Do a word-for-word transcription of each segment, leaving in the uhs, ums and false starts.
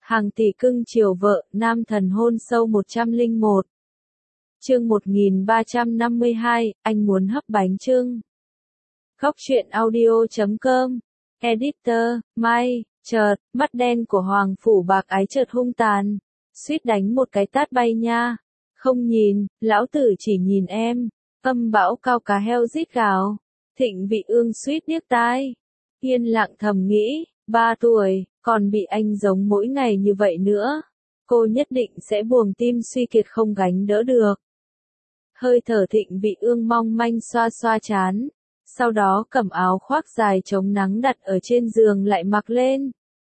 Hàng tỷ cưng chiều vợ, nam thần hôn sâu một trăm lẻ một. Chương một nghìn ba trăm năm mươi hai, anh muốn hấp bánh chưng. Góc truyện audio chấm com. Editor, Mai, chợt, mắt đen của Hoàng Phủ Bạc Ái chợt hung tàn. Suýt đánh một cái tát bay nha. Không nhìn, lão tử chỉ nhìn em. Âm bão cao cá heo rít gào. Thịnh Vị Ương suýt điếc tai. Yên lặng thầm nghĩ, ba tuổi, còn bị anh giống mỗi ngày như vậy nữa. Cô nhất định sẽ buồng tim suy kiệt không gánh đỡ được. Hơi thở Thịnh Vị Ương mong manh xoa xoa chán. Sau đó cầm áo khoác dài chống nắng đặt ở trên giường lại mặc lên.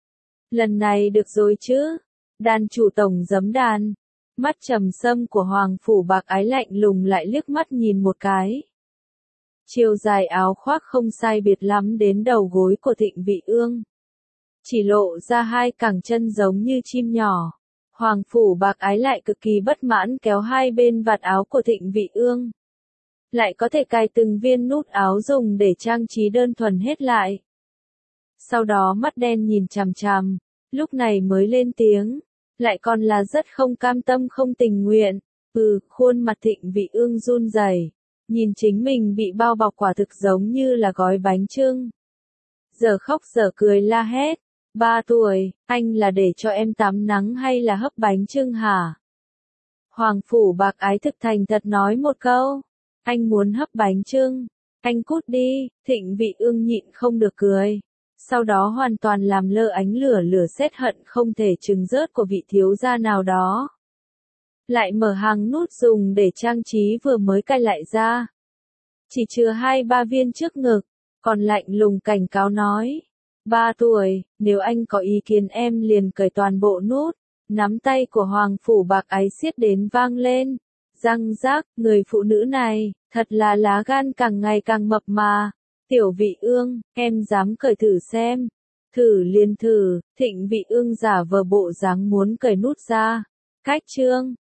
Lần này được rồi chứ. Đàn chủ tổng giấm đàn. Mắt trầm sâm của Hoàng Phủ Bạc Ái lạnh lùng lại liếc mắt nhìn một cái. Chiều dài áo khoác không sai biệt lắm đến đầu gối của Thịnh Vị Ương. Chỉ lộ ra hai cẳng chân giống như chim nhỏ. Hoàng Phủ Bạc Ái lại cực kỳ bất mãn kéo hai bên vạt áo của Thịnh Vị Ương. Lại có thể cài từng viên nút áo dùng để trang trí đơn thuần hết lại. Sau đó mắt đen nhìn chằm chằm, lúc này mới lên tiếng, lại còn là rất không cam tâm không tình nguyện. Ừ, khuôn mặt Thịnh Vị Ương run rẩy, nhìn chính mình bị bao bọc quả thực giống như là gói bánh chưng. Giờ khóc giờ cười la hét, ba tuổi, anh là để cho em tắm nắng hay là hấp bánh chưng hả? Hoàng Phủ Bạc Ái thực thành thật nói một câu, anh muốn hấp bánh chưng, anh cút đi. Thịnh Vị Ương nhịn không được cười. Sau đó hoàn toàn làm lơ ánh lửa lửa sét hận không thể trừng rớt của vị thiếu gia nào đó. Lại mở hàng nút dùng để trang trí vừa mới cài lại ra. Chỉ chừa hai ba viên trước ngực, còn lạnh lùng cảnh cáo nói. Ba tuổi, nếu anh có ý kiến em liền cởi toàn bộ nút. Nắm tay của Hoàng Phủ Bạc Ái siết đến vang lên. Răng rác, người phụ nữ này, thật là lá gan càng ngày càng mập mà. Tiểu Vị Ương, em dám cởi thử xem. Thử liền thử. Thịnh Vị Ương giả vờ bộ dáng muốn cởi nút ra. Cách chương.